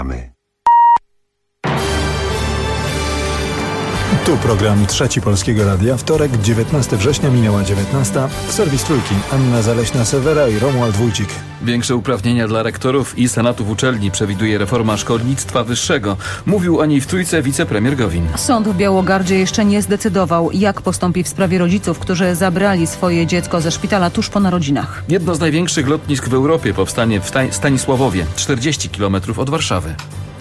Tu program Trzeci Polskiego Radia. Wtorek, 19 września, minęła 19. Serwis Trójki. Anna Zaleśna-Sewera i Romuald Wójcik. Większe uprawnienia dla rektorów i senatów uczelni przewiduje reforma szkolnictwa wyższego. Mówił o niej w Trójce wicepremier Gowin. Sąd w Białogardzie jeszcze nie zdecydował, jak postąpi w sprawie rodziców, którzy zabrali swoje dziecko ze szpitala tuż po narodzinach. Jedno z największych lotnisk w Europie powstanie w Stanisławowie, 40 km od Warszawy.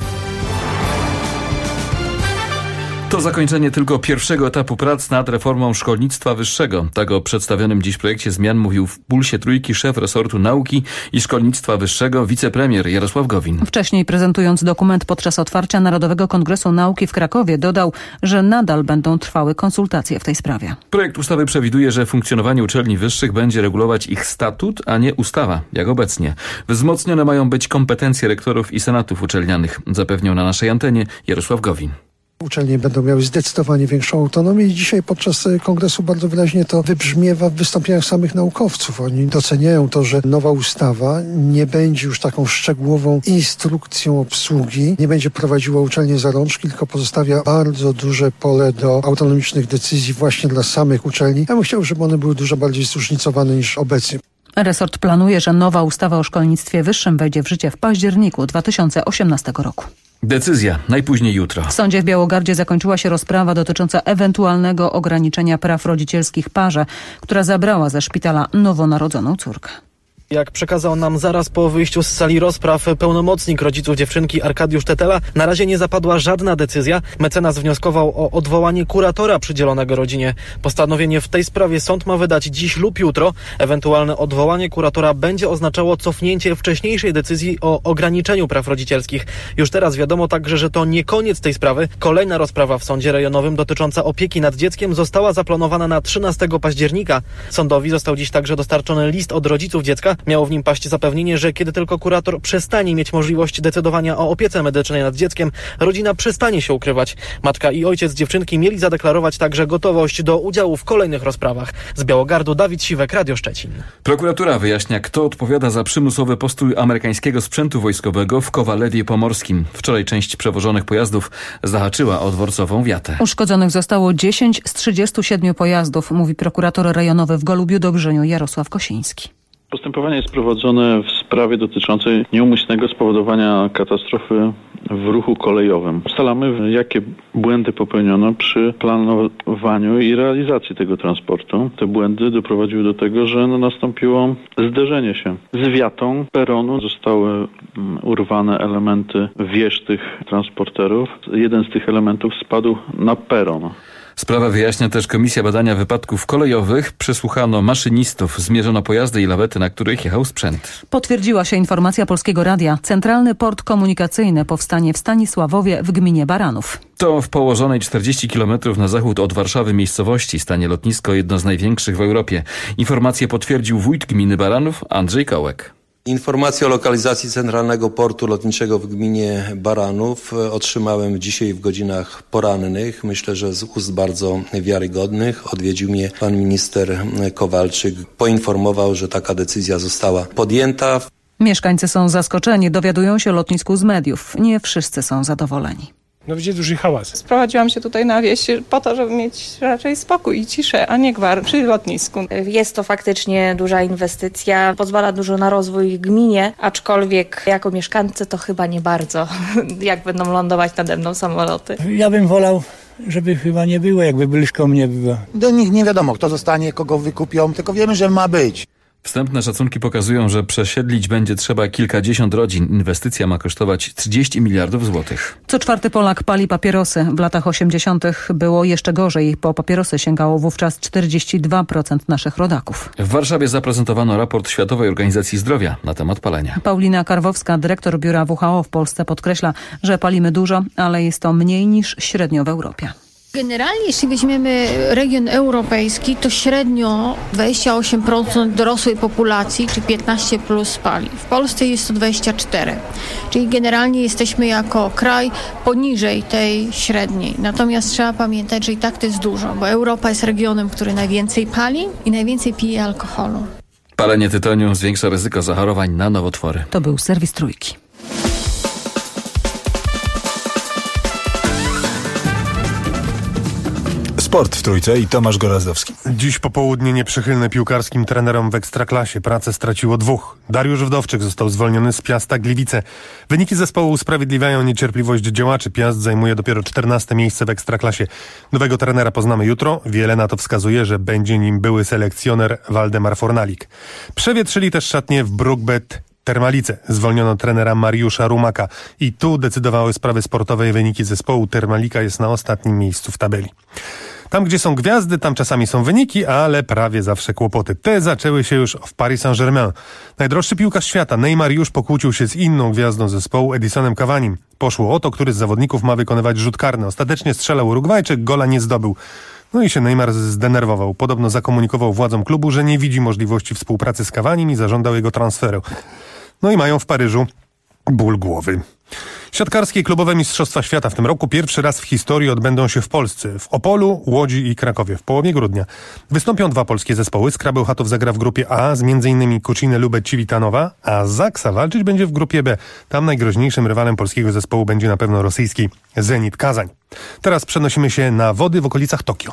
To zakończenie tylko pierwszego etapu prac nad reformą szkolnictwa wyższego. Tak o przedstawionym dziś projekcie zmian mówił w Pulsie Trójki szef resortu nauki i szkolnictwa wyższego wicepremier Jarosław Gowin. Wcześniej prezentując dokument podczas otwarcia Narodowego Kongresu Nauki w Krakowie dodał, że nadal będą trwały konsultacje w tej sprawie. Projekt ustawy przewiduje, że funkcjonowanie uczelni wyższych będzie regulować ich statut, a nie ustawa, jak obecnie. Wzmocnione mają być kompetencje rektorów i senatów uczelnianych, zapewniał na naszej antenie Jarosław Gowin. Uczelnie będą miały zdecydowanie większą autonomię i dzisiaj podczas kongresu bardzo wyraźnie to wybrzmiewa w wystąpieniach samych naukowców. Oni doceniają to, że nowa ustawa nie będzie już taką szczegółową instrukcją obsługi, nie będzie prowadziła uczelnie za rączki, tylko pozostawia bardzo duże pole do autonomicznych decyzji właśnie dla samych uczelni. Ja bym chciał, żeby one były dużo bardziej zróżnicowane niż obecnie. Resort planuje, że nowa ustawa o szkolnictwie wyższym wejdzie w życie w październiku 2018 roku. Decyzja najpóźniej jutro. W sądzie w Białogardzie zakończyła się rozprawa dotycząca ewentualnego ograniczenia praw rodzicielskich parze, która zabrała ze szpitala nowonarodzoną córkę. Jak przekazał nam zaraz po wyjściu z sali rozpraw pełnomocnik rodziców dziewczynki Arkadiusz Tetela, na razie nie zapadła żadna decyzja. Mecenas wnioskował o odwołanie kuratora przydzielonego rodzinie. Postanowienie w tej sprawie sąd ma wydać dziś lub jutro. Ewentualne odwołanie kuratora będzie oznaczało cofnięcie wcześniejszej decyzji o ograniczeniu praw rodzicielskich. Już teraz wiadomo także, że to nie koniec tej sprawy. Kolejna rozprawa w sądzie rejonowym dotycząca opieki nad dzieckiem została zaplanowana na 13 października. Sądowi został dziś także dostarczony list od rodziców dziecka. Miało w nim paść zapewnienie, że kiedy tylko kurator przestanie mieć możliwość decydowania o opiece medycznej nad dzieckiem, rodzina przestanie się ukrywać. Matka i ojciec dziewczynki mieli zadeklarować także gotowość do udziału w kolejnych rozprawach. Z Białogardu Dawid Siwek, Radio Szczecin. Prokuratura wyjaśnia, kto odpowiada za przymusowy postój amerykańskiego sprzętu wojskowego w Kowalewie Pomorskim. Wczoraj część przewożonych pojazdów zahaczyła o dworcową wiatę. Uszkodzonych zostało 10 z 37 pojazdów, mówi prokurator rejonowy w Golubiu-Dobrzyniu Jarosław Kosiński. Postępowanie jest prowadzone w sprawie dotyczącej nieumyślnego spowodowania katastrofy w ruchu kolejowym. Ustalamy, jakie błędy popełniono przy planowaniu i realizacji tego transportu. Te błędy doprowadziły do tego, że nastąpiło zderzenie się z wiatą peronu. Zostały urwane elementy wież tych transporterów. Jeden z tych elementów spadł na peron. Sprawę wyjaśnia też Komisja Badania Wypadków Kolejowych. Przesłuchano maszynistów, zmierzono pojazdy i lawety, na których jechał sprzęt. Potwierdziła się informacja Polskiego Radia. Centralny port komunikacyjny powstanie w Stanisławowie w gminie Baranów. To w położonej 40 km na zachód od Warszawy miejscowości stanie lotnisko jedno z największych w Europie. Informację potwierdził wójt gminy Baranów Andrzej Kołek. Informację o lokalizacji Centralnego Portu Lotniczego w gminie Baranów otrzymałem dzisiaj w godzinach porannych. Myślę, że z ust bardzo wiarygodnych. Odwiedził mnie pan minister Kowalczyk. Poinformował, że taka decyzja została podjęta. Mieszkańcy są zaskoczeni, dowiadują się o lotnisku z mediów. Nie wszyscy są zadowoleni. No widzicie, duży hałas. Sprowadziłam się tutaj na wieś po to, żeby mieć raczej spokój i ciszę, a nie gwar przy lotnisku. Jest to faktycznie duża inwestycja, pozwala dużo na rozwój gminie, aczkolwiek jako mieszkańcy to chyba nie bardzo, jak będą lądować nade mną samoloty. Ja bym wolał, żeby chyba nie było, jakby blisko mnie było. Do nich nie wiadomo, kto zostanie, kogo wykupią, tylko wiemy, że ma być. Wstępne szacunki pokazują, że przesiedlić będzie trzeba kilkadziesiąt rodzin. Inwestycja ma kosztować 30 miliardów złotych. Co czwarty Polak pali papierosy. W latach 80. było jeszcze gorzej. Po papierosy sięgało wówczas 42% naszych rodaków. W Warszawie zaprezentowano raport Światowej Organizacji Zdrowia na temat palenia. Paulina Karwowska, dyrektor biura WHO w Polsce, podkreśla, że palimy dużo, ale jest to mniej niż średnio w Europie. Generalnie, jeśli weźmiemy region europejski, to średnio 28% dorosłej populacji, czy 15 plus pali. W Polsce jest to 24%. Czyli generalnie jesteśmy jako kraj poniżej tej średniej. Natomiast trzeba pamiętać, że i tak to jest dużo, bo Europa jest regionem, który najwięcej pali i najwięcej pije alkoholu. Palenie tytoniu zwiększa ryzyko zachorowań na nowotwory. To był serwis Trójki. Sport w Trójce i Tomasz Gorazdowski. Dziś popołudnie nieprzychylne piłkarskim trenerom w Ekstraklasie. Pracę straciło 2. Dariusz Wdowczyk został zwolniony z Piasta Gliwice. Wyniki zespołu usprawiedliwiają niecierpliwość działaczy. Piast zajmuje dopiero 14. miejsce w Ekstraklasie. Nowego trenera poznamy jutro. Wiele na to wskazuje, że będzie nim były selekcjoner Waldemar Fornalik. Przewietrzyli też szatnie w Brookbet Termalice. Zwolniono trenera Mariusza Rumaka i tu decydowały sprawy sportowe i wyniki zespołu. Termalika jest na ostatnim miejscu w tabeli. Tam, gdzie są gwiazdy, tam czasami są wyniki, ale prawie zawsze kłopoty. Te zaczęły się już w Paris Saint-Germain. Najdroższy piłkarz świata, Neymar, już pokłócił się z inną gwiazdą zespołu, Edisonem Cavanim. Poszło o to, który z zawodników ma wykonywać rzut karny. Ostatecznie strzelał Urugwajczyk, gola nie zdobył. No i się Neymar zdenerwował. Podobno zakomunikował władzom klubu, że nie widzi możliwości współpracy z Cavanim i zażądał jego transferu. No i mają w Paryżu ból głowy. Siatkarskie klubowe mistrzostwa świata w tym roku pierwszy raz w historii odbędą się w Polsce. W Opolu, Łodzi i Krakowie w połowie grudnia. Wystąpią 2 polskie zespoły. Skra Bełchatów zagra w grupie A z m.in. Kuciny Lubeć Ciwitanowa, a Zaksa walczyć będzie w grupie B. Tam najgroźniejszym rywalem polskiego zespołu będzie na pewno rosyjski Zenit Kazań. Teraz przenosimy się na wody w okolicach Tokio.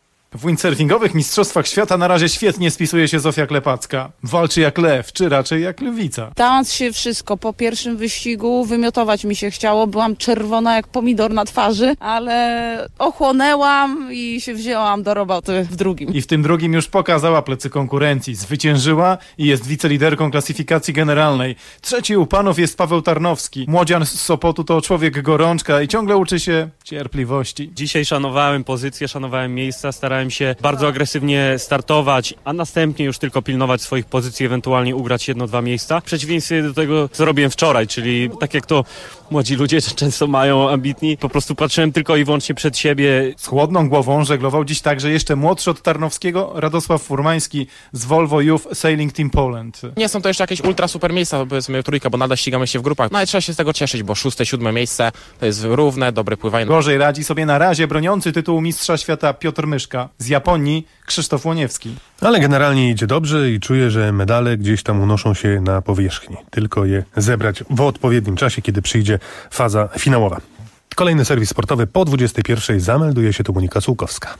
W windsurfingowych mistrzostwach świata na razie świetnie spisuje się Zofia Klepacka. Walczy jak lew, czy raczej jak lwica. Dałam się wszystko. Po pierwszym wyścigu wymiotować mi się chciało. Byłam czerwona jak pomidor na twarzy, ale ochłonęłam i się wzięłam do roboty w drugim. I w tym drugim już pokazała plecy konkurencji. Zwyciężyła i jest wiceliderką klasyfikacji generalnej. Trzeci u panów jest Paweł Tarnowski. Młodzian z Sopotu to człowiek gorączka i ciągle uczy się cierpliwości. Dzisiaj szanowałem pozycję, szanowałem miejsca, starałem się bardzo agresywnie startować, a następnie już tylko pilnować swoich pozycji, ewentualnie ugrać 1-2 miejsca. W przeciwieństwie do tego, co robiłem wczoraj, czyli tak jak to młodzi ludzie często mają, ambitni, po prostu patrzyłem tylko i wyłącznie przed siebie. Z chłodną głową żeglował dziś także jeszcze młodszy od Tarnowskiego Radosław Furmański z Volvo Youth Sailing Team Poland. Nie są to jeszcze jakieś ultra super miejsca, powiedzmy trójka, bo nadal ścigamy się w grupach. No ale trzeba się z tego cieszyć, bo 6., 7. miejsce to jest równe, dobre pływanie. Gorzej radzi sobie na razie broniący tytułu mistrza świata Piotr Myszka. Z Japonii Krzysztof Łoniewski. Ale generalnie idzie dobrze i czuję, że medale gdzieś tam unoszą się na powierzchni. Tylko je zebrać w odpowiednim czasie, kiedy przyjdzie faza finałowa. Kolejny serwis sportowy po 21:00 zamelduje się tu Monika Sułkowska.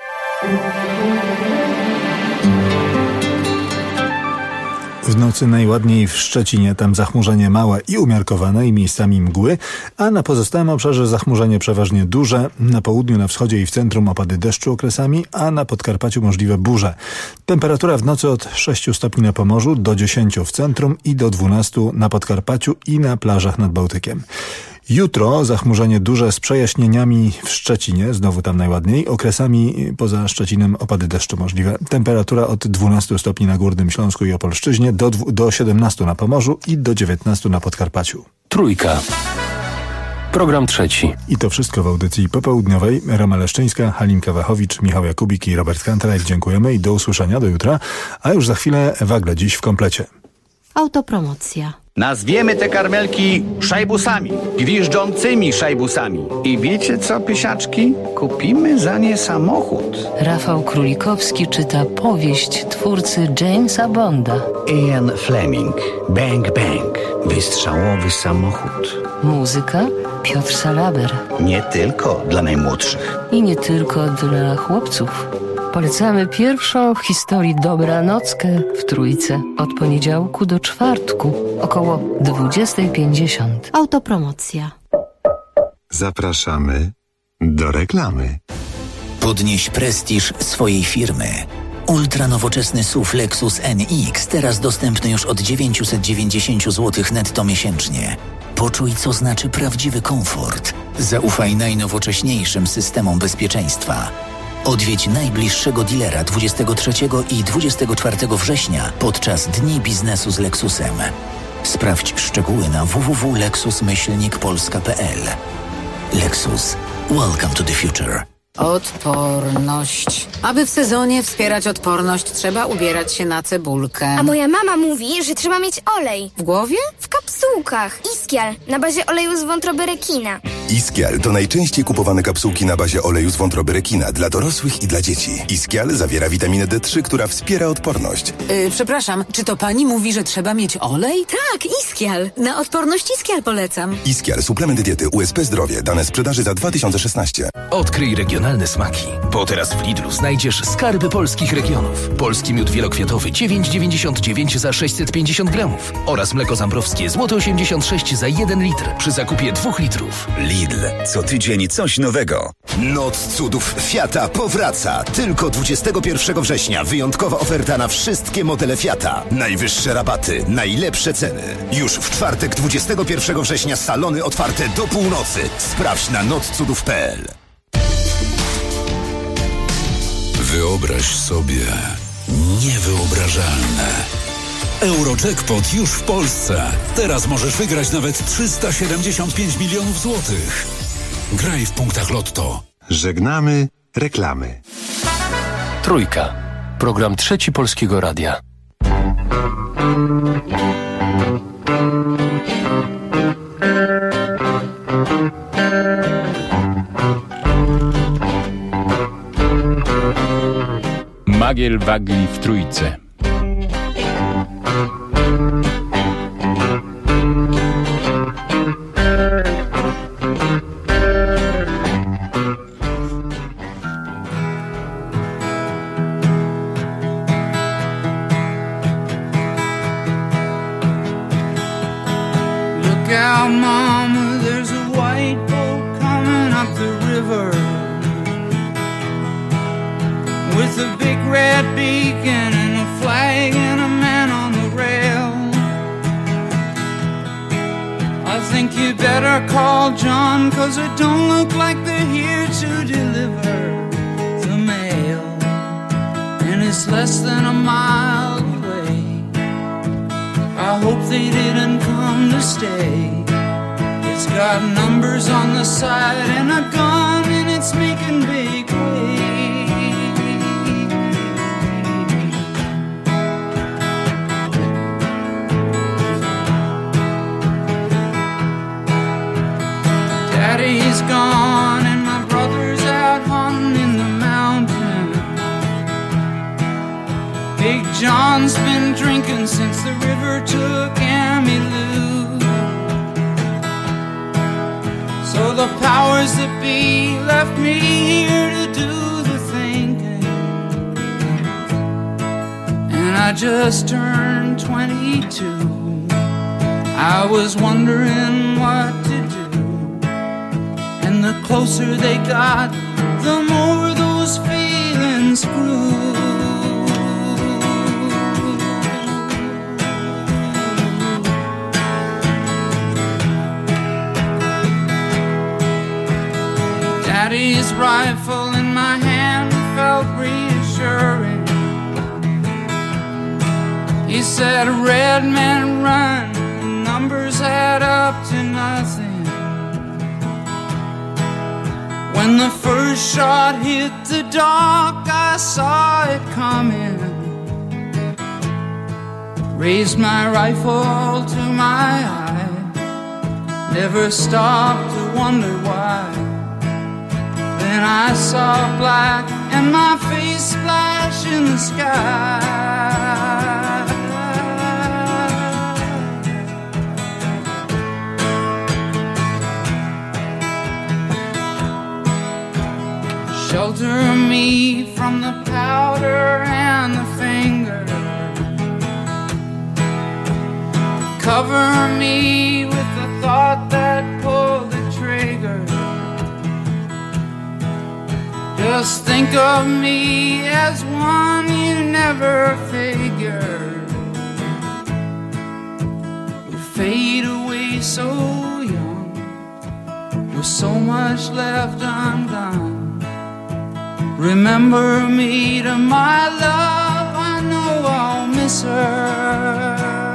W nocy najładniej w Szczecinie, tam zachmurzenie małe i umiarkowane i miejscami mgły, a na pozostałym obszarze zachmurzenie przeważnie duże, na południu, na wschodzie i w centrum opady deszczu okresami, a na Podkarpaciu możliwe burze. Temperatura w nocy od 6 stopni na Pomorzu do 10 w centrum i do 12 na Podkarpaciu i na plażach nad Bałtykiem. Jutro zachmurzenie duże z przejaśnieniami w Szczecinie, znowu tam najładniej, okresami poza Szczecinem opady deszczu możliwe. Temperatura od 12 stopni na Górnym Śląsku i Opolszczyźnie do 17 na Pomorzu i do 19 na Podkarpaciu. Trójka. Program trzeci. I to wszystko w audycji popołudniowej. Roma Leszczyńska, Halinka Wachowicz, Michał Jakubik i Robert Kantarek. Dziękujemy i do usłyszenia, do jutra. A już za chwilę Wagle dziś w komplecie. Autopromocja. Nazwiemy te karmelki szajbusami, gwiżdżącymi szajbusami. I wiecie co, pysiaczki? Kupimy za nie samochód. Rafał Królikowski czyta powieść twórcy Jamesa Bonda. Ian Fleming, Bang Bang, wystrzałowy samochód. Muzyka Piotr Salaber. Nie tylko dla najmłodszych. I nie tylko dla chłopców. Polecamy pierwszą w historii dobranockę w Trójce. Od poniedziałku do czwartku, około 20:50. Autopromocja. Zapraszamy do reklamy. Podnieś prestiż swojej firmy. Ultranowoczesny SUV Lexus NX teraz dostępny już od 990 zł netto miesięcznie. Poczuj, co znaczy prawdziwy komfort. Zaufaj najnowocześniejszym systemom bezpieczeństwa. Odwiedź najbliższego dealera 23 i 24 września podczas Dni Biznesu z Lexusem. Sprawdź szczegóły na www.lexus-polska.pl. Lexus. Welcome to the future. Odporność. Aby w sezonie wspierać odporność, trzeba ubierać się na cebulkę. A moja mama mówi, że trzeba mieć olej. W głowie? W kapsułkach. Iskial, na bazie oleju z wątroby rekina. Iskial to najczęściej kupowane kapsułki na bazie oleju z wątroby rekina dla dorosłych i dla dzieci. Iskial zawiera witaminę D3, która wspiera odporność. Przepraszam, czy to pani mówi, że trzeba mieć olej? Tak, Iskial. Na odporność Iskial polecam. Iskial, suplement diety USP Zdrowie. Dane sprzedaży za 2016. Odkryj regionalne smaki. Bo teraz w Lidlu znajdziesz skarby polskich regionów. Polski miód wielokwiatowy 9,99 za 650 gramów. Oraz mleko zambrowskie złote 86 za 1 litr przy zakupie 2 litrów. Lidl. Co tydzień coś nowego. Noc cudów Fiata powraca. Tylko 21 września wyjątkowa oferta na wszystkie modele Fiata. Najwyższe rabaty, najlepsze ceny. Już w czwartek 21 września salony otwarte do północy. Sprawdź na notcudów.pl. Wyobraź sobie niewyobrażalne. Eurojackpot już w Polsce. Teraz możesz wygrać nawet 375 milionów złotych. Graj w punktach Lotto. Żegnamy reklamy. Trójka. Program Trzeci Polskiego Radia. Magiel Wagli w Trójce. Look out, mama, there's a white boat coming up the river with a big red beacon and a flag and a man on the rail. I think you better call John, 'cause it don't look like they're here to deliver the mail. And it's less than a mile away. I hope they didn't come to stay. It's got numbers on the side and a gun, and it's making big waves. Daddy's gone and my brother's out hunting in the mountain. Big John's been drinking since the river took Emmylou. So the powers that be left me here to do the thinking. And I just turned 22. I was wondering what to do. And the closer they got, the more those feelings grew. Daddy's rifle in my hand felt reassuring. He said, "Red men run, numbers add up to nothing." When the first shot hit the dock, I saw it coming. Raised my rifle to my eye, never stopped to wonder why. Then I saw black and my face splash in the sky. Shelter me from the powder and the finger. Cover me with the thought that pulled the trigger. Just think of me as one you never figured would fade away so young, with so much left undone. Remember me to my love, I know I'll miss her.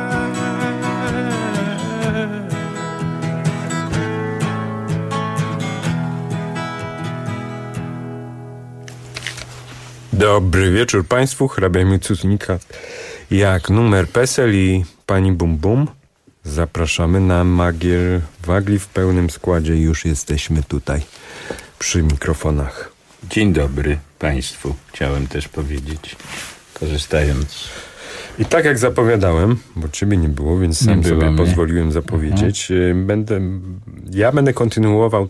Dobry wieczór Państwu, hrabia Micucnika jak numer PESEL i pani Bum Bum Zapraszamy na Magiel Wagli w pełnym składzie. Już jesteśmy tutaj przy mikrofonach. Dzień dobry Państwu, chciałem też powiedzieć, korzystając. I tak jak zapowiadałem, bo ciebie nie było, więc sam sobie pozwoliłem zapowiedzieć, ja będę kontynuował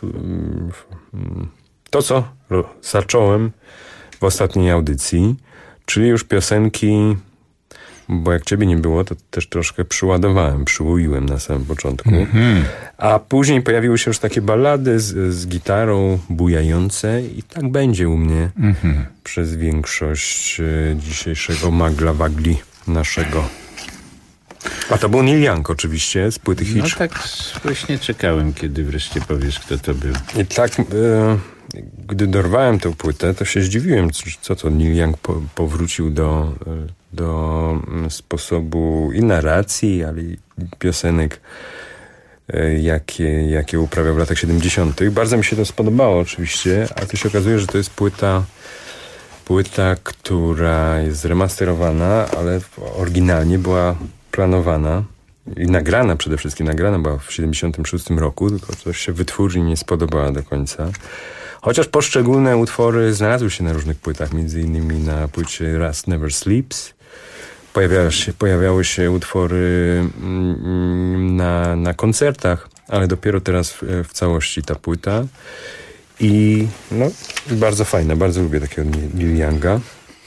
to, co zacząłem w ostatniej audycji, czyli już piosenki, bo jak ciebie nie było, to też troszkę przyłoiłem na samym początku. A później pojawiły się już takie ballady z gitarą bujające i tak będzie u mnie przez większość dzisiejszego Magla Wagli naszego. A to był Neil Young oczywiście z płyty Hitch. No tak właśnie czekałem, kiedy wreszcie powiesz, kto to był. I tak, gdy dorwałem tę płytę, to się zdziwiłem, co to Neil Young powrócił do sposobu i narracji, ale i piosenek, jakie uprawiał w latach 70. Bardzo mi się to spodobało oczywiście, a to się okazuje, że to jest płyta, która jest zremasterowana, ale oryginalnie była planowana i nagrana przede wszystkim. Nagrana była w 76 roku, tylko coś się wytwórni nie spodobała do końca. Chociaż poszczególne utwory znalazły się na różnych płytach, między innymi na płycie Rust Never Sleeps. Pojawiały się utwory na koncertach, ale dopiero teraz w całości ta płyta. I bardzo fajna, bardzo lubię takiego Neil Younga.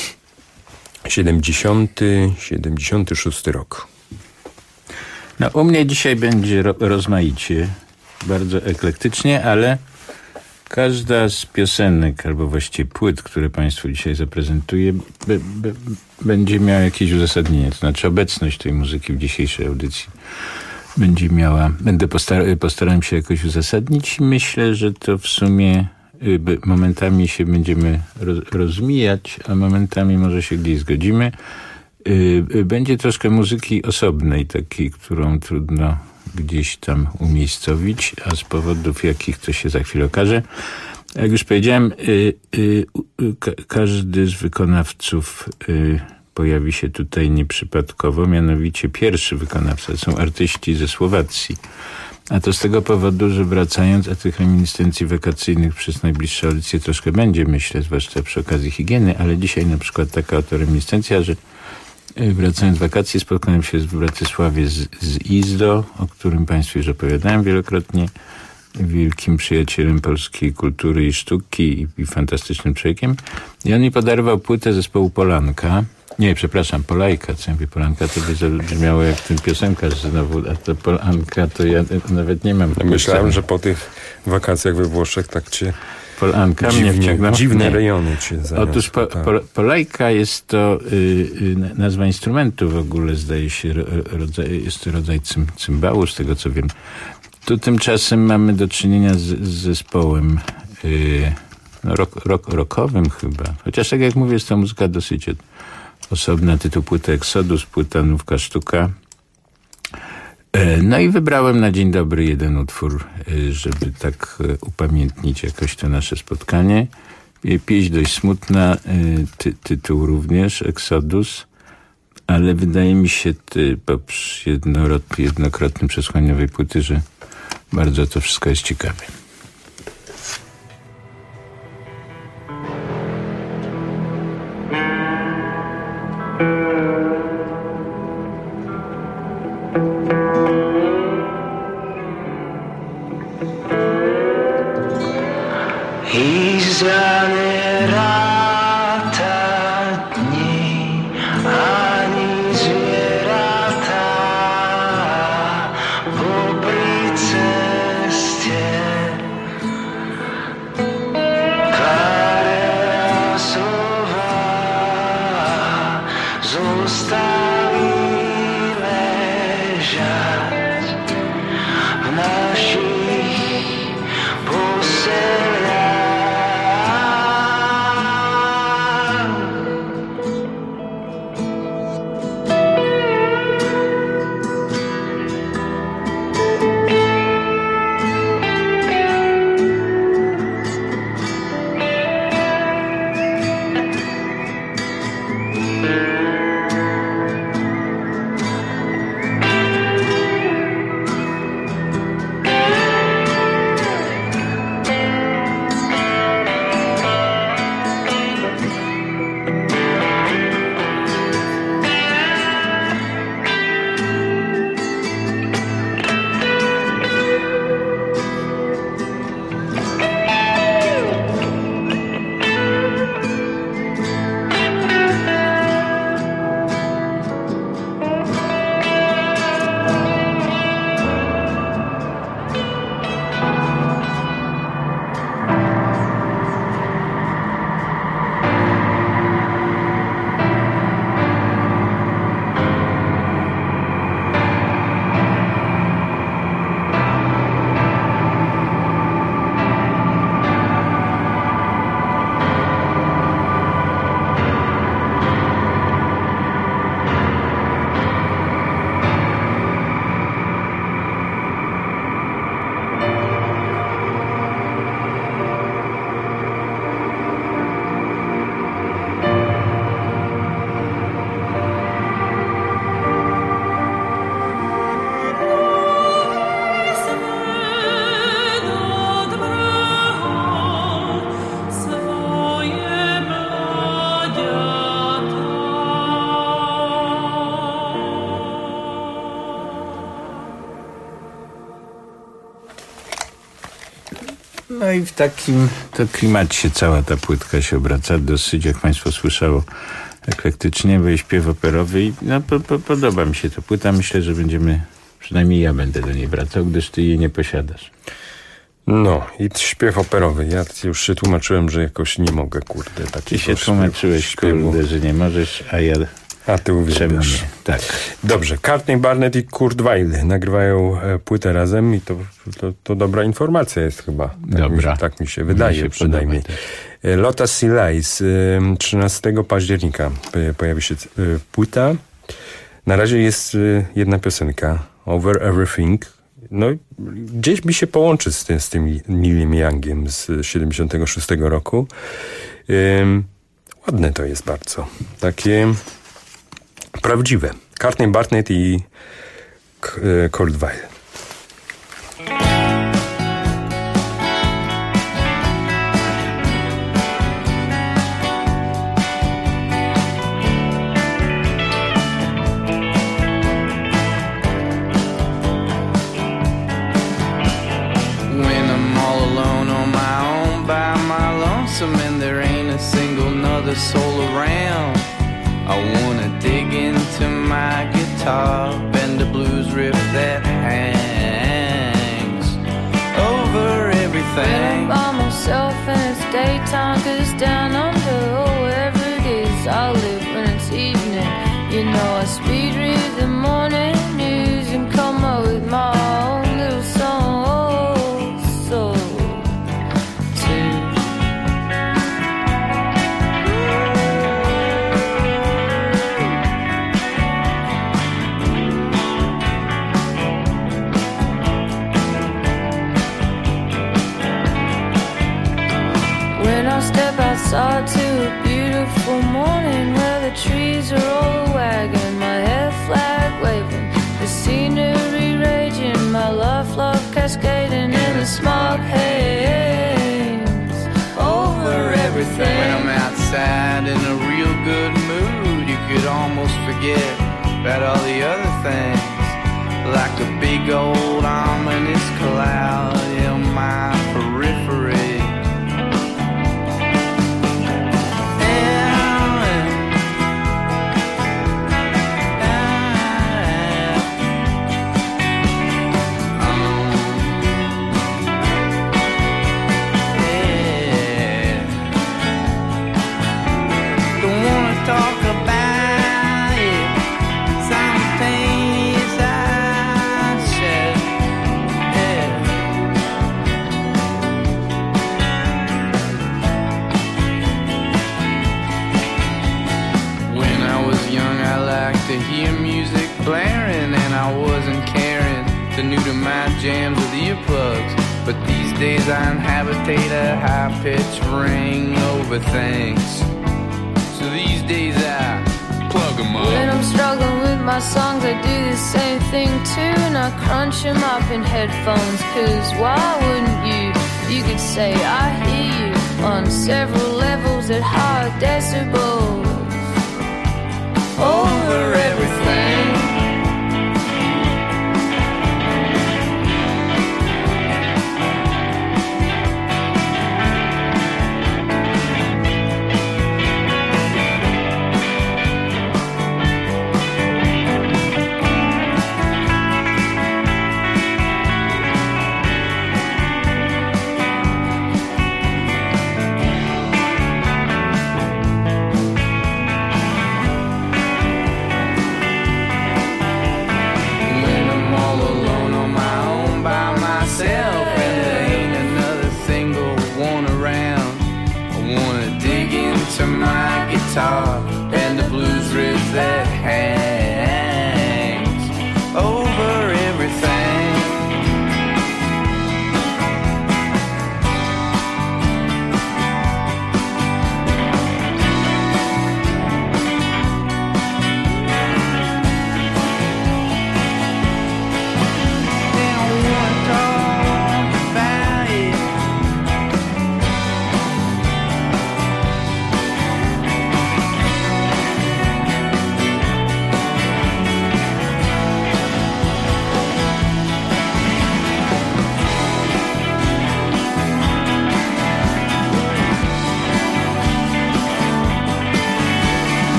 76 rok. No u mnie dzisiaj będzie rozmaicie, bardzo eklektycznie, ale każda z piosenek, albo właściwie płyt, które Państwu dzisiaj zaprezentuję, będzie miała jakieś uzasadnienie. To znaczy obecność tej muzyki w dzisiejszej audycji będzie miała... Postarałem się jakoś uzasadnić i myślę, że to w sumie momentami się będziemy rozmijać, a momentami może się gdzieś zgodzimy. Będzie troszkę muzyki osobnej, takiej, którą trudno gdzieś tam umiejscowić, a z powodów jakich to się za chwilę okaże. Jak już powiedziałem, każdy z wykonawców pojawi się tutaj nieprzypadkowo, mianowicie pierwszy wykonawca są artyści ze Słowacji. A to z tego powodu, że wracając, a tych reminiscencji wakacyjnych przez najbliższe audycje troszkę będzie, myślę, zwłaszcza przy okazji higieny, ale dzisiaj na przykład taka oto reminiscencja, że wracając z wakacji spotkałem się w Bratysławie z Izdo, o którym Państwu już opowiadałem wielokrotnie, wielkim przyjacielem polskiej kultury i sztuki i fantastycznym człowiekiem. I on mi podarował płytę zespołu Polanka. Nie, przepraszam, Polajka, co ja mówię, Polanka to by zabrzmiało jak ten piosenkarz znowu, a to Polanka to ja nawet nie mam. Myślałem, że po tych wakacjach we Włoszech tak cię Polanka mnie wciągnął. Dziwne rejony cię zaniosły. Otóż Polajka jest to nazwa instrumentu w ogóle, zdaje się, jest to rodzaj cymbału, z tego co wiem. Tu tymczasem mamy do czynienia z zespołem rockowym chyba. Chociaż tak jak mówię, jest to muzyka dosyć osobna. Tytuł płyty Exodus, płyta Nówka Sztuka. No i wybrałem na dzień dobry jeden utwór, żeby tak upamiętnić jakoś to nasze spotkanie. Pieśń dość smutna, tytuł również, Exodus, ale wydaje mi się po jednokrotnym przesłuchaniu nowej płyty, że bardzo to wszystko jest ciekawe. Naszych poselach No i w takim to klimacie cała ta płytka się obraca. Dosyć, jak państwo słyszało, eklektycznie, bo i śpiew operowy. I no, podoba mi się ta płyta. Myślę, że będziemy, przynajmniej ja będę do niej wracał, gdyż ty jej nie posiadasz. No i śpiew operowy. Ja już się tłumaczyłem, że jakoś nie mogę, kurde. Ty się tłumaczyłeś, kurde, że nie możesz, a ty uwierzysz. Tak. Dobrze. Courtney Barnett i Kurt Weill nagrywają płytę razem i to dobra informacja jest chyba. Tak mi się wydaje przynajmniej. Lotus Sea Lies 13 października pojawi się płyta. Na razie jest jedna piosenka, Over Everything. No gdzieś mi się połączy z tym Neilem Youngiem z 76 roku. Ładne to jest bardzo. Takie prawdziwe. Courtney Barnett i Kurt Weill. And there ain't a single nother soul around, I wanna dig into my guitar, bend the blues riff that hangs over everything. When I'm by myself and it's daytime, 'cause down under, oh, wherever it is, I live when it's evening. You know I speed read the morning news and come up with my own little song. Oh, so step outside to a beautiful morning where the trees are all wagging, my hair flag waving, the scenery raging, my love flock cascading in the smog haze over everything. When I'm outside in a real good mood, you could almost forget about all the other things, like a big old ominous cloud in my periphery. Jams with earplugs, but these days I inhabitate a high-pitched ring over things. So these days I plug them up. When I'm struggling with my songs, I do the same thing too, and I crunch them up in headphones, 'cause why wouldn't you? You could say I hear you on several levels at high decibels over everything.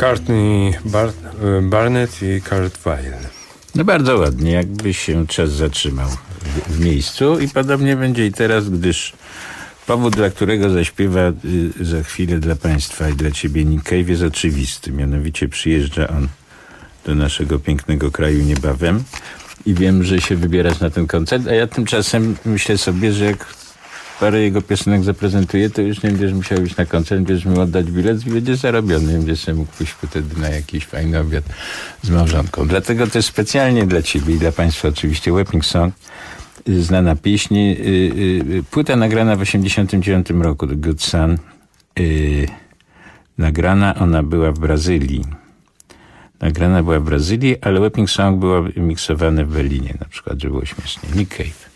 McCartney, Barnett i Kurt Weill. No bardzo ładnie, jakby się czas zatrzymał w miejscu i podobnie będzie i teraz, gdyż powód, dla którego zaśpiewa za chwilę dla Państwa i dla Ciebie Nick Cave, jest oczywisty. Mianowicie przyjeżdża on do naszego pięknego kraju niebawem i wiem, że się wybierasz na ten koncert, a ja tymczasem myślę sobie, że jak parę jego piosenek zaprezentuję, to już nie będziesz musiał iść na koncert, będziesz mu oddać bilet i będziesz zarobiony. Będziesz sobie mógł pójść wtedy na jakiś fajny obiad z małżonką. Dlatego też specjalnie dla Ciebie i dla Państwa oczywiście Weeping Song, znana pieśń, płyta nagrana w 1989 roku, The Good Son. Ona była w Brazylii. Ale Weeping Song było miksowane w Berlinie na przykład, że było śmiesznie. Nick Cave.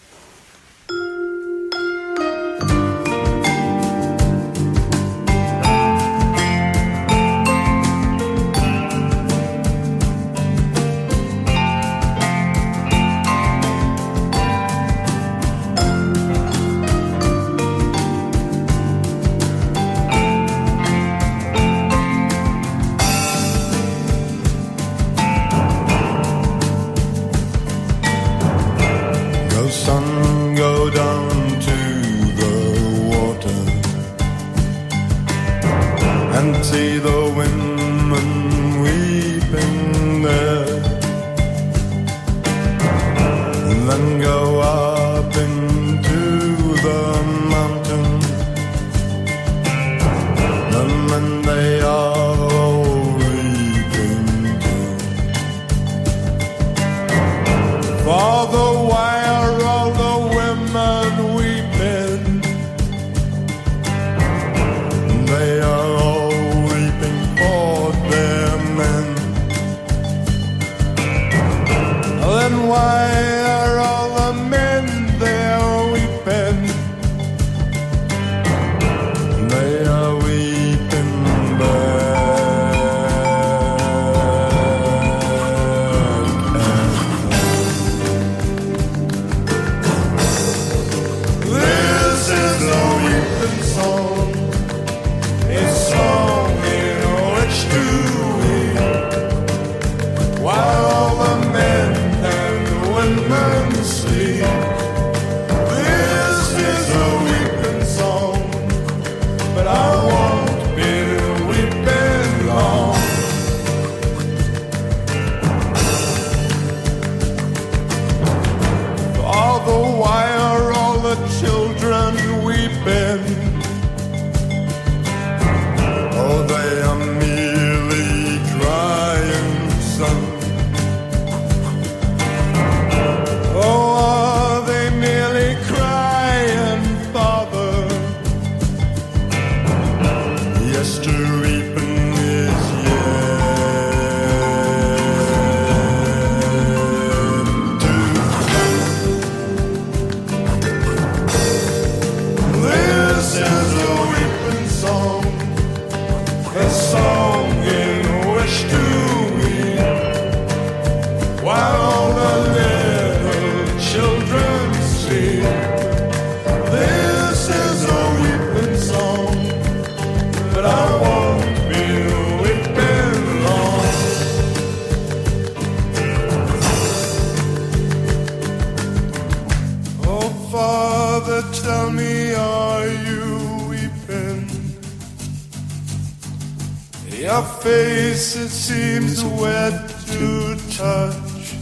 Your face, it seems wet to touch.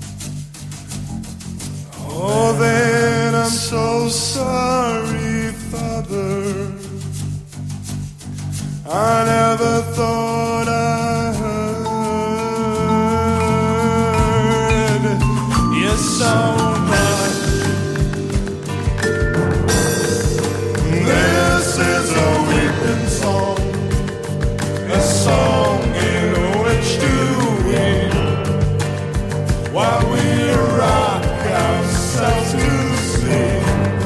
Oh, then I'm so sorry, Father. I never thought I heard you so much. This is a weeping song, a song in which to weep while we rock ourselves to sleep.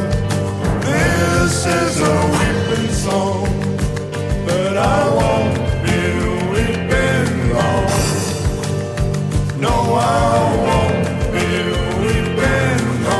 This is a weeping song, but I won't be weeping long. No, I won't be weeping long.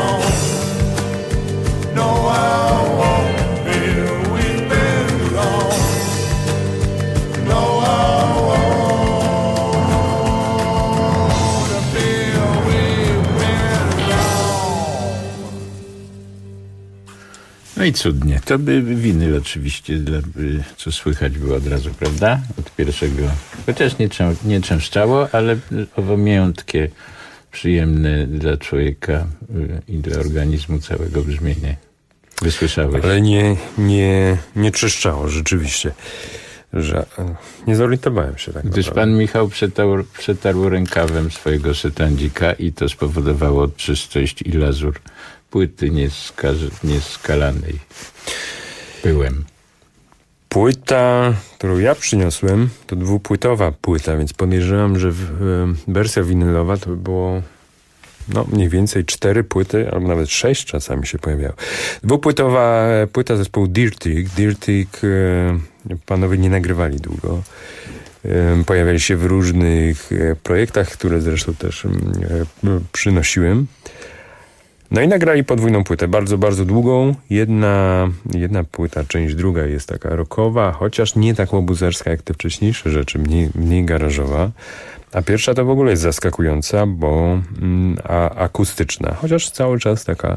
No i cudnie. To by winyl oczywiście, co słychać było od razu, prawda? Od pierwszego. Chociaż nie częszczało, ale owo miętkie, przyjemne dla człowieka i dla organizmu całego brzmienie. Wysłyszałeś? Ale nie trzeszczało rzeczywiście. Że nie zorientowałem się tak. Gdyż pan Michał przetarł rękawem swojego setandzika i to spowodowało czystość i lazur płyty nieskalanej pyłem. Płyta, którą ja przyniosłem, to dwupłytowa płyta, więc podejrzewam, że wersja winylowa to by było mniej więcej 4 płyty, albo nawet 6 czasami się pojawiały. Dwupłytowa płyta zespołu Dirtig. Dirtig panowie nie nagrywali długo. Pojawiali się w różnych projektach, które zresztą też przynosiłem. No i nagrali podwójną płytę, bardzo, bardzo długą. Jedna płyta, część druga jest taka rockowa, chociaż nie tak łobuzerska jak te wcześniejsze rzeczy, mniej garażowa. A pierwsza to w ogóle jest zaskakująca, bo akustyczna, chociaż cały czas taka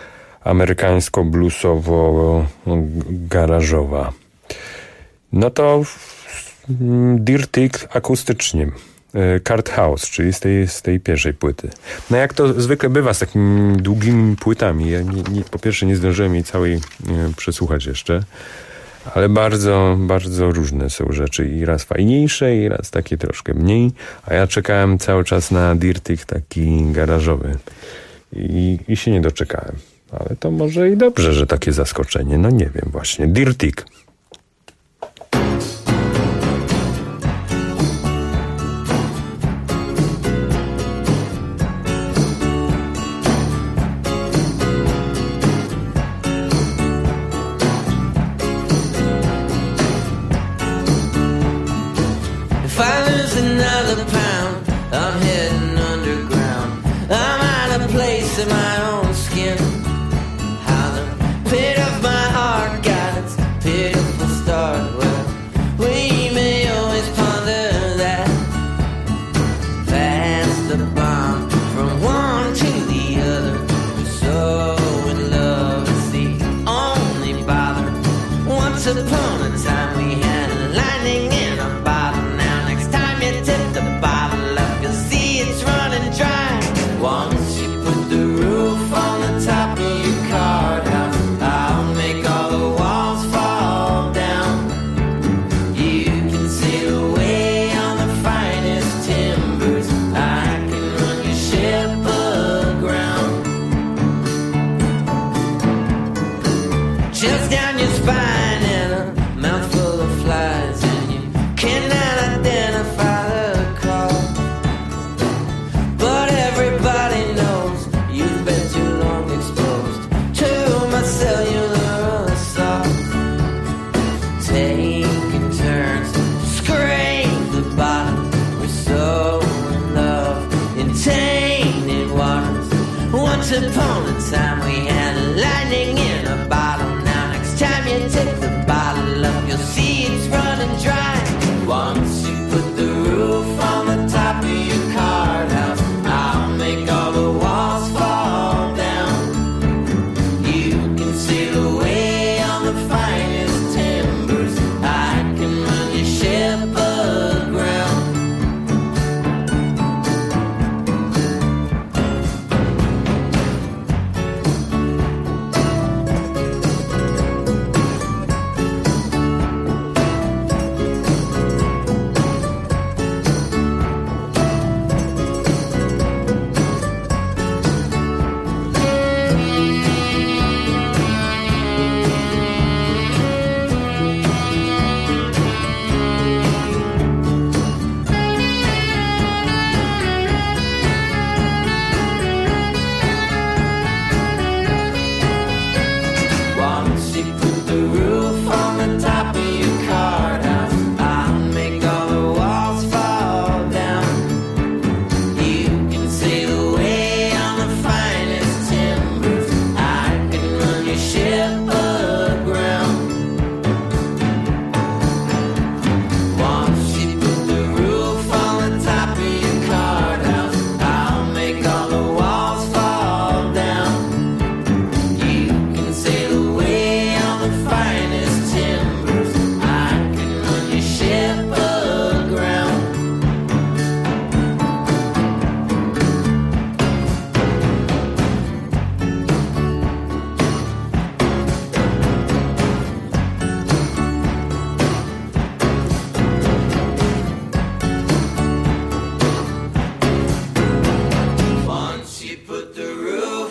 amerykańsko-bluesowo-garażowa. No to Dirtig akustycznie. Cart House, czyli z tej pierwszej płyty. No jak to zwykle bywa z takimi długimi płytami. Ja po pierwsze nie zdążyłem jej całej przesłuchać jeszcze, ale bardzo, bardzo różne są rzeczy. I raz fajniejsze, i raz takie troszkę mniej. A ja czekałem cały czas na Dirtig taki garażowy. I się nie doczekałem. Ale to może i dobrze, że takie zaskoczenie. No nie wiem właśnie. Dirtig.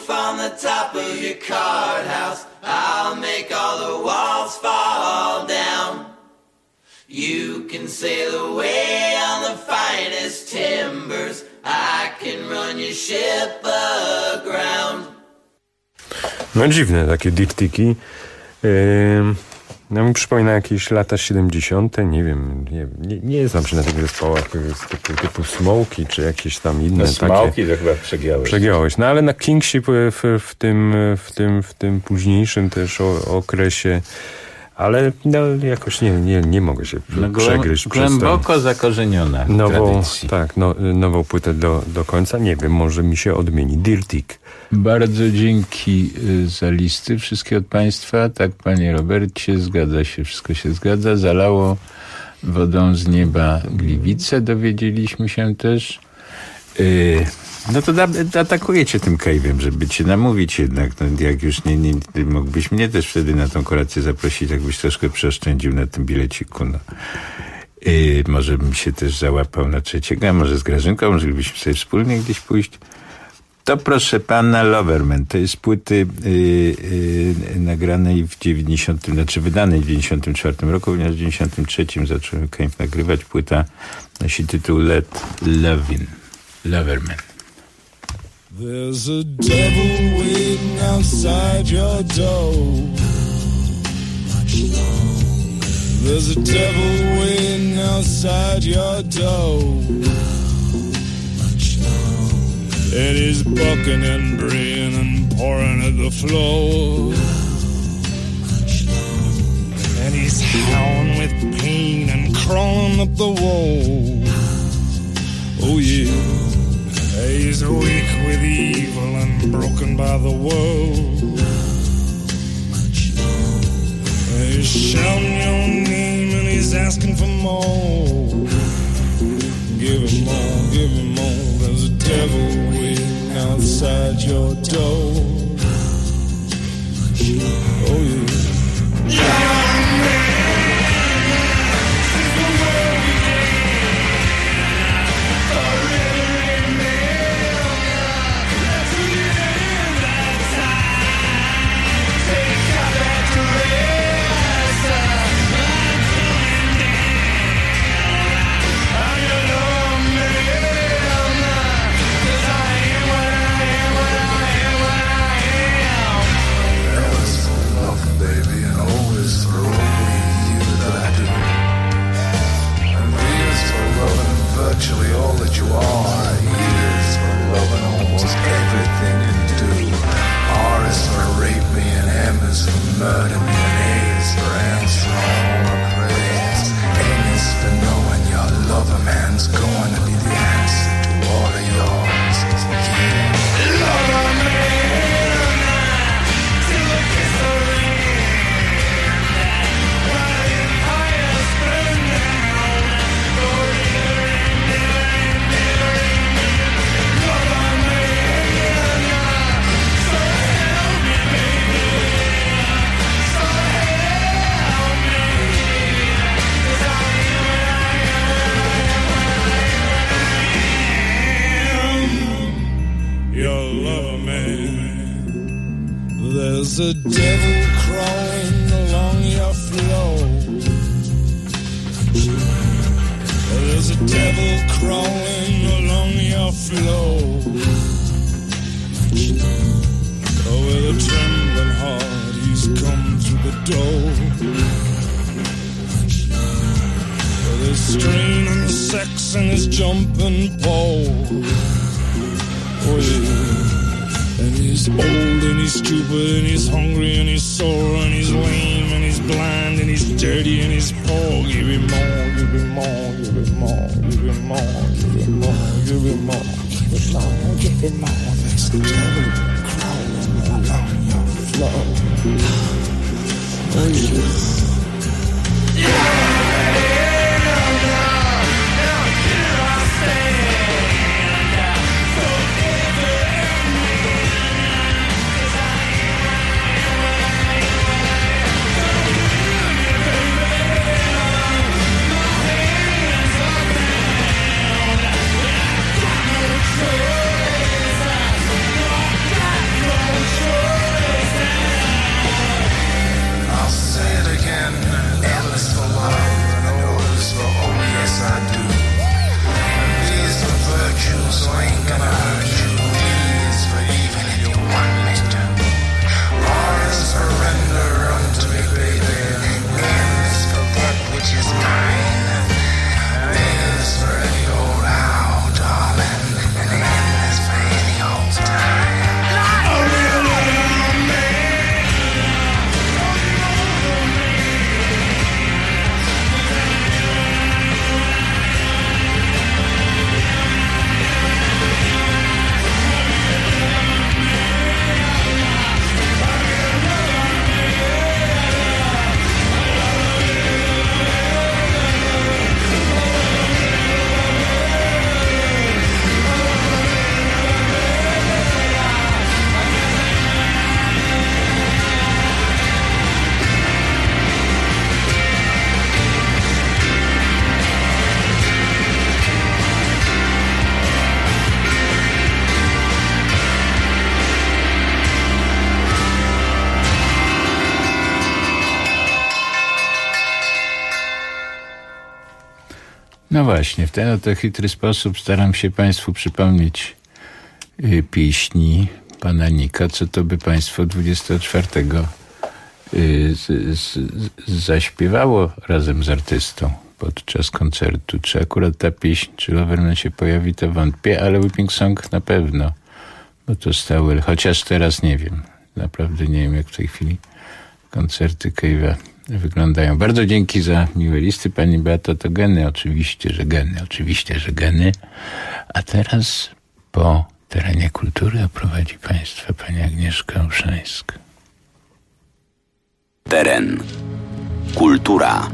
roof on the top of your card house. I'll make all the walls fall down. You can sail away on the finest timbers. I can run your ship aground. No dziwne takie dirtiki. No mi przypomina jakieś lata 70. Nie wiem, nie znam się na tych zespołach typu Smokey, czy jakieś tam inne no, Smokey to chyba przegiąłeś. No ale na Kingsie w tym późniejszym też okresie, ale no, jakoś nie mogę się przegryźć głęboko zakorzeniona tradycji. Tak, nową płytę do końca. Nie wiem, może mi się odmieni. Dirtik. Bardzo dzięki za listy wszystkie od Państwa. Tak, panie Robercie, zgadza się, wszystko się zgadza. Zalało wodą z nieba Gliwice, dowiedzieliśmy się też. No to atakujecie tym cave'em, żeby cię namówić jednak. No, jak już nie mógłbyś mnie też wtedy na tą kolację zaprosić, jakbyś troszkę przeoszczędził na tym bileciku. No. Może bym się też załapał na trzeciego, a może z Grażynką, może byśmy sobie wspólnie gdzieś pójść. To proszę pana Loverman, to jest płyty nagranej wydanej w 94 roku, ponieważ w 93 zaczął Cave nagrywać. Płyta nosi tytuł Let Lovin'. Loverman. There's a devil waiting outside your door. There's a devil waiting outside your door. And he's bucking and braying and pouring at the floor. And he's howling with pain and crawling up the wall. Oh yeah, he's weak with evil and broken by the world. He's shouting your name and he's asking for more. Give him more, give him more. There's a devil waiting outside your door. Oh yeah. Young man, since the world began, forever amen. Let's begin that time. Take out that dress. I'm coming down. I'm your love man. 'Cause I am what I am, what I am, what I am. L is for love, baby, and O is for only you that I do. And V is for loving virtually all that you are. E is for loving almost everything you do. R is for rape me, and M is for murder me, and A is for answering all my prayers. N is for knowing your lover man's going to be the answer to all of yours. Yeah. Lover man, till the kiss of the end. While the empires burn down, forever and ever and ever. Lover man, so help me, baby. So help me. 'Cause I am what I am, your lover man. There's a devil crawling along your floor. There's a devil crawling along your floor. Oh, with a trembling heart, he's come through the door. There's strain and sex and his jumping pole. Oh yeah. And he's old and he's stupid and he's hungry and he's sore and he's lame and he's blind and he's dirty and he's poor. Give him more, give him more, give him more, give him more, give him more, give him more, give him more, give him more. There's the devil crawling along your floor. Oh yeah. No właśnie, w ten oto chytry sposób staram się państwu przypomnieć pieśni pana Nika, co to by państwo 24 zaśpiewało razem z artystą podczas koncertu. Czy akurat ta pieśń, czy Loverman się pojawi, to wątpię, ale Weeping Song na pewno, bo to stały, chociaż teraz nie wiem. Naprawdę nie wiem, jak w tej chwili koncerty Cave'a wyglądają. Bardzo dzięki za miłe listy, pani Beato. To geny, oczywiście, że geny. A teraz po terenie kultury oprowadzi państwa pani Agnieszka Olszańska. Teren. Kultura.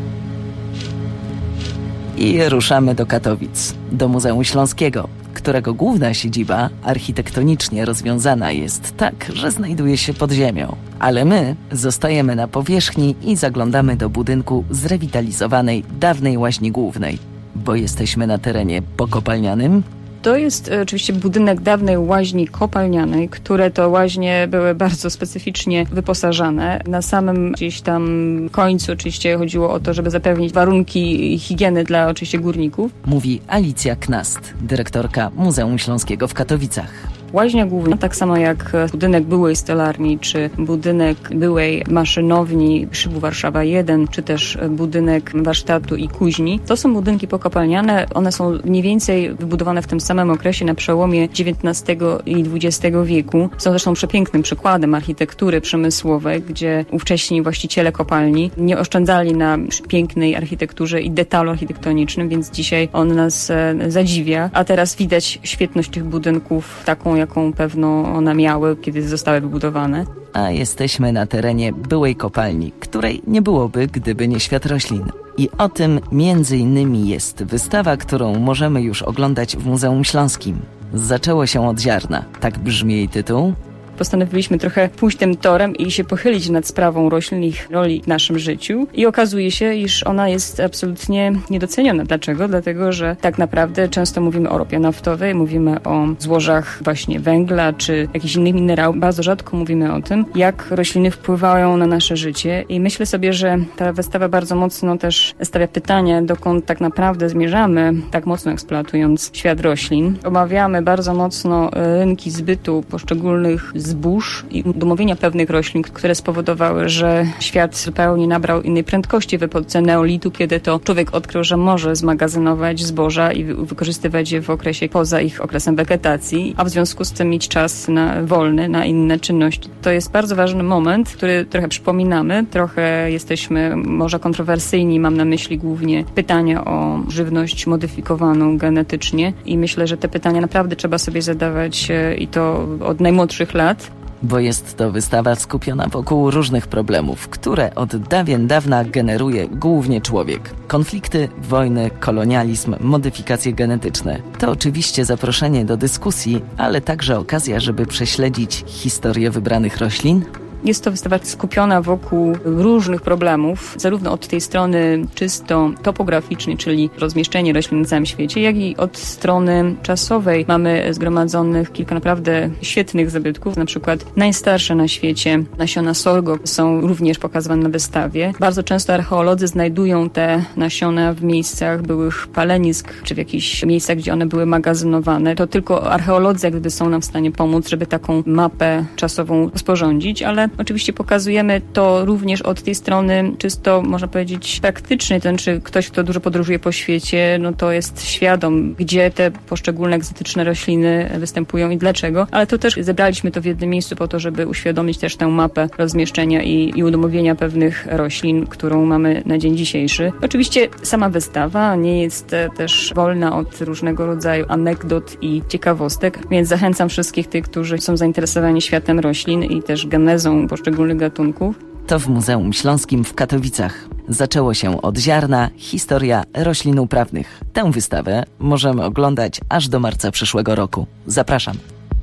I ruszamy do Katowic, do Muzeum Śląskiego, którego główna siedziba architektonicznie rozwiązana jest tak, że znajduje się pod ziemią. Ale my zostajemy na powierzchni i zaglądamy do budynku zrewitalizowanej dawnej łaźni głównej, bo jesteśmy na terenie pokopalnianym. To jest oczywiście budynek dawnej łaźni kopalnianej, które to łaźnie były bardzo specyficznie wyposażane. Na samym gdzieś tam końcu oczywiście chodziło o to, żeby zapewnić warunki higieny dla oczywiście górników. Mówi Alicja Knast, dyrektorka Muzeum Śląskiego w Katowicach. Łaźnia główna, tak samo jak budynek byłej stolarni, czy budynek byłej maszynowni Szybu Warszawa 1, czy też budynek warsztatu i kuźni, to są budynki pokopalniane. One są mniej więcej wybudowane w tym samym okresie na przełomie XIX i XX wieku. Są zresztą przepięknym przykładem architektury przemysłowej, gdzie ówcześni właściciele kopalni nie oszczędzali na pięknej architekturze i detalu architektonicznym, więc dzisiaj on nas zadziwia. A teraz widać świetność tych budynków, taką jaką pewno one miały, kiedy zostały wybudowane. A jesteśmy na terenie byłej kopalni, której nie byłoby, gdyby nie świat roślin. I o tym między innymi jest wystawa, którą możemy już oglądać w Muzeum Śląskim. Zaczęło się od ziarna. Tak brzmi jej tytuł. Postanowiliśmy trochę pójść tym torem i się pochylić nad sprawą roślin i ich roli w naszym życiu. I okazuje się, iż ona jest absolutnie niedoceniona. Dlaczego? Dlatego, że tak naprawdę często mówimy o ropie naftowej, mówimy o złożach właśnie węgla czy jakichś innych minerałów. Bardzo rzadko mówimy o tym, jak rośliny wpływają na nasze życie. I myślę sobie, że ta wystawa bardzo mocno też stawia pytanie, dokąd tak naprawdę zmierzamy, tak mocno eksploatując świat roślin. Omawiamy bardzo mocno rynki zbytu poszczególnych zbóż i udomowienia pewnych roślin, które spowodowały, że świat zupełnie nabrał innej prędkości w epoce neolitu, kiedy to człowiek odkrył, że może zmagazynować zboża i wykorzystywać je w okresie poza ich okresem wegetacji, a w związku z tym mieć czas na wolny, na inne czynności. To jest bardzo ważny moment, który trochę przypominamy, trochę jesteśmy może kontrowersyjni, mam na myśli głównie pytania o żywność modyfikowaną genetycznie i myślę, że te pytania naprawdę trzeba sobie zadawać i to od najmłodszych lat. Bo jest to wystawa skupiona wokół różnych problemów, które od dawien dawna generuje głównie człowiek. Konflikty, wojny, kolonializm, modyfikacje genetyczne. To oczywiście zaproszenie do dyskusji, ale także okazja, żeby prześledzić historię wybranych roślin. Jest to wystawa skupiona wokół różnych problemów, zarówno od tej strony czysto topograficznej, czyli rozmieszczenie roślin na całym świecie, jak i od strony czasowej. Mamy zgromadzonych kilka naprawdę świetnych zabytków, na przykład najstarsze na świecie nasiona sorgo są również pokazywane na wystawie. Bardzo często archeolodzy znajdują te nasiona w miejscach byłych palenisk, czy w jakichś miejscach, gdzie one były magazynowane. To tylko archeolodzy jakby są nam w stanie pomóc, żeby taką mapę czasową sporządzić, ale oczywiście pokazujemy to również od tej strony czysto, można powiedzieć, praktycznej. To znaczy ktoś, kto dużo podróżuje po świecie, no to jest świadom, gdzie te poszczególne egzotyczne rośliny występują i dlaczego. Ale to też zebraliśmy to w jednym miejscu po to, żeby uświadomić też tę mapę rozmieszczenia i udomowienia pewnych roślin, którą mamy na dzień dzisiejszy. Oczywiście sama wystawa nie jest też wolna od różnego rodzaju anegdot i ciekawostek, więc zachęcam wszystkich tych, którzy są zainteresowani światem roślin i też genezą poszczególnych gatunków. To w Muzeum Śląskim w Katowicach. Zaczęło się od ziarna, historia roślin uprawnych. Tę wystawę możemy oglądać aż do marca przyszłego roku. Zapraszam.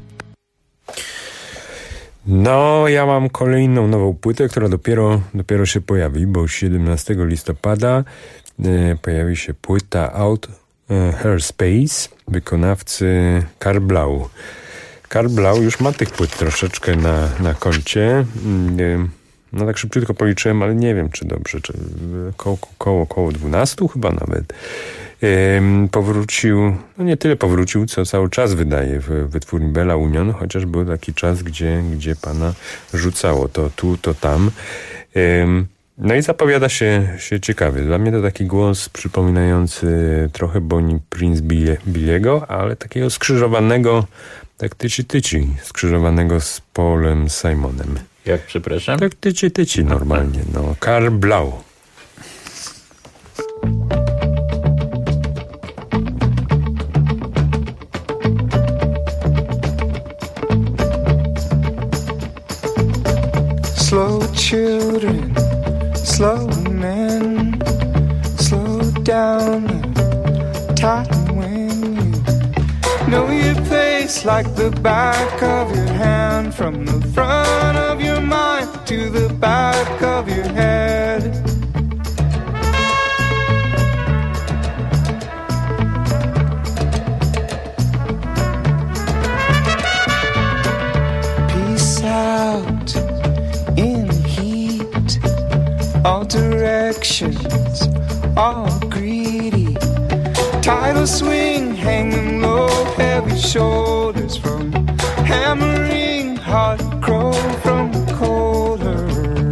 No, ja mam kolejną nową płytę, która dopiero się pojawi, bo 17 listopada pojawi się płyta Out Her Space wykonawcy Karl Blau. Karl Blau już ma tych płyt troszeczkę na koncie. No tak szybciutko policzyłem, ale nie wiem, czy dobrze. Czy około 12 chyba nawet. Powrócił, no nie tyle powrócił, co cały czas wydaje w wytwórni Bella Union, chociaż był taki czas, gdzie pana rzucało to tu, to tam. No i zapowiada się ciekawie. Dla mnie to taki głos przypominający trochę Bonnie Prince Billiego, ale takiego skrzyżowanego, tak tyci, skrzyżowanego z Paulem Simonem. Jak, przepraszam? Tak tyci normalnie, no. Karl Blau. Slow children, slow men, slow down the time when you know your place like the back of your hand, from the front of your mind to the back of your head. Peace out in heat, all directions, all greedy. Tidal swing, hanging low, heavy shoulders from hammering, hot crow from the colder.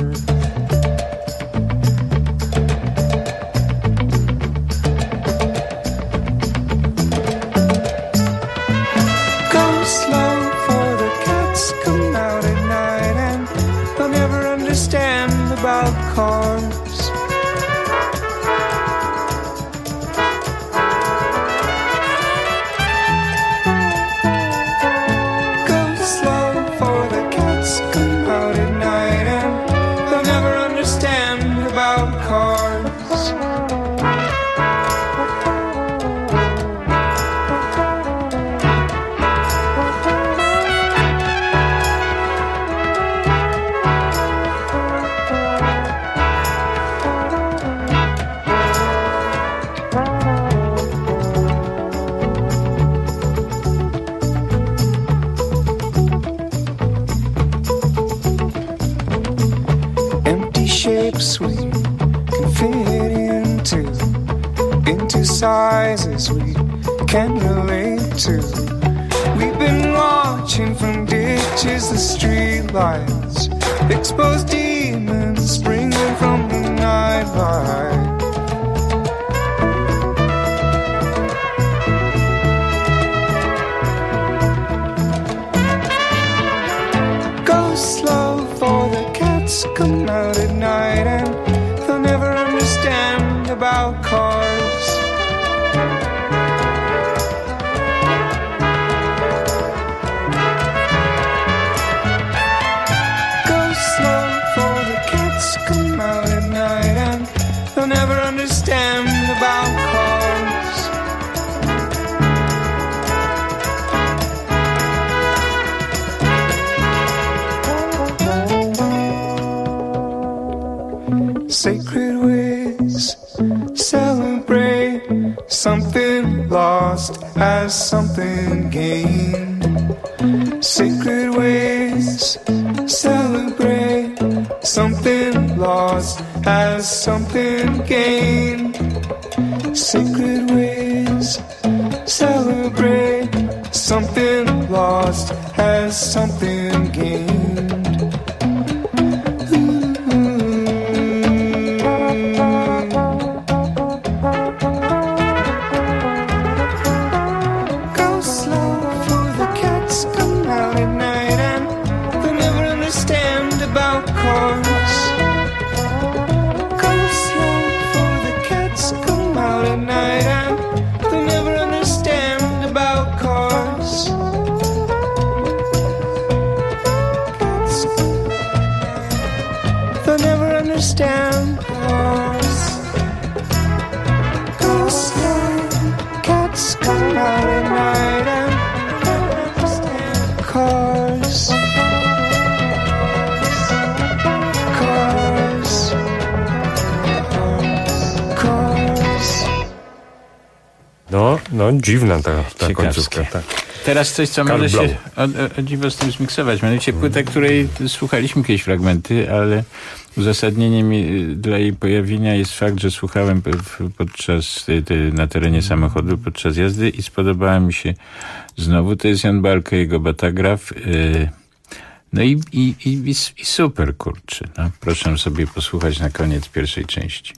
Go slow for the cats come out at night, and they'll never understand about cars. We can fit into sizes we can relate to. We've been watching from ditches the street lights, exposed demons springing from the nightlight. Go slow for the cats come out at night, and they'll never understand about cars. Go slow for the cats come out at night, and they'll never understand about cars. Sacred ways, celebrate something lost as something gained. Sacred ways, celebrate something lost as something gained. Sacred ways, celebrate something lost as something gained. No, dziwna ta końcówka. Tak. Teraz coś, co Karl może Blau. się o dziwo z tym zmiksować. Mianowicie płyta, której słuchaliśmy kiedyś fragmenty, ale uzasadnieniem dla jej pojawienia jest fakt, że słuchałem na terenie samochodu podczas jazdy i spodobała mi się znowu. To jest Jan Balke, jego Batagraf. No i super, kurczę. No, proszę sobie posłuchać na koniec pierwszej części.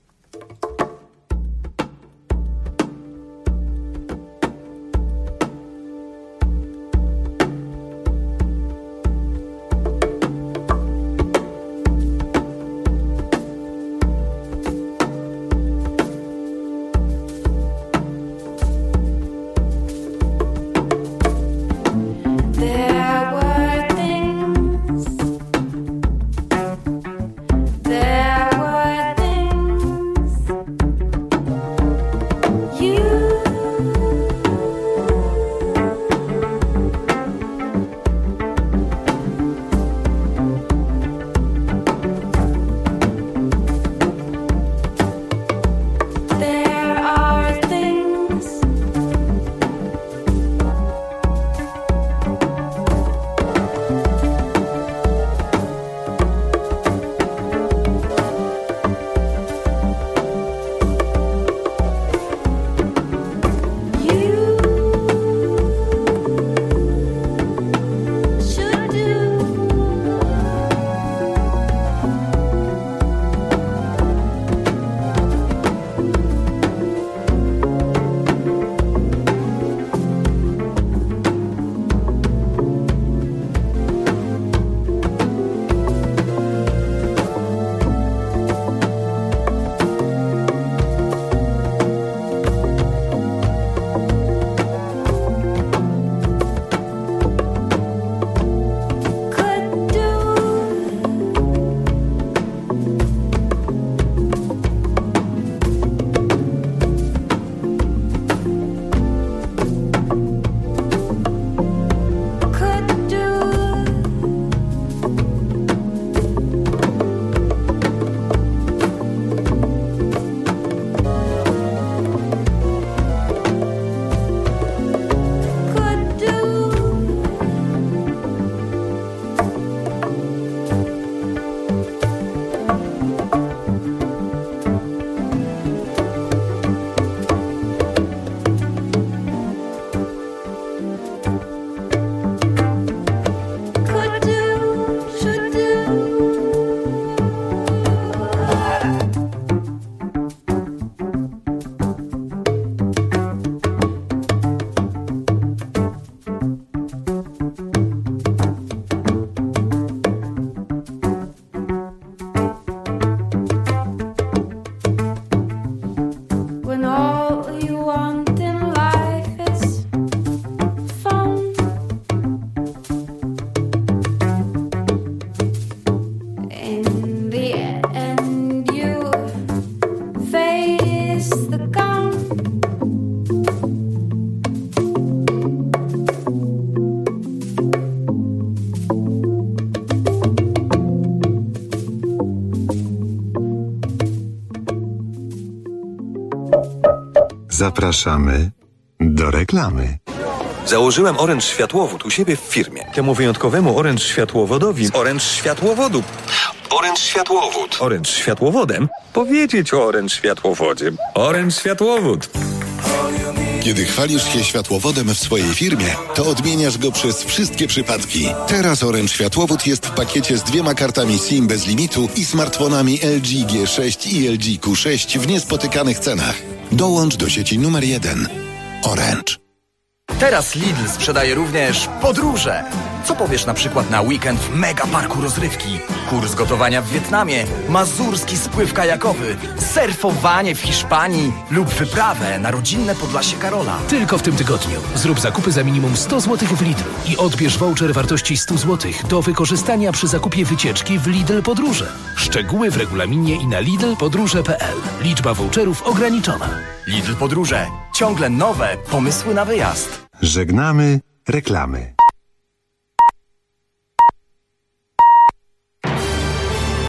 Zapraszamy do reklamy. Założyłem Orange Światłowód u siebie w firmie. Temu wyjątkowemu Orange Światłowodowi z Orange Światłowodu. Orange Światłowód. Orange Światłowodem powiedzieć o Orange Światłowodzie. Orange Światłowód. Kiedy chwalisz się światłowodem w swojej firmie, to odmieniasz go przez wszystkie przypadki. Teraz Orange Światłowód jest w pakiecie z 2 kartami SIM bez limitu i smartfonami LG G6 i LG Q6 w niespotykanych cenach. Dołącz do sieci numer 1. Orange. Teraz Lidl sprzedaje również podróże. Co powiesz na przykład na weekend w mega parku rozrywki? Kurs gotowania w Wietnamie, mazurski spływ kajakowy, surfowanie w Hiszpanii lub wyprawę na rodzinne Podlasie Karola. Tylko w tym tygodniu zrób zakupy za minimum 100 zł w Lidlu i odbierz voucher wartości 100 zł do wykorzystania przy zakupie wycieczki w Lidl Podróże. Szczegóły w regulaminie i na lidlpodróże.pl. Liczba voucherów ograniczona. Lidl Podróże. Ciągle nowe pomysły na wyjazd. Żegnamy reklamy.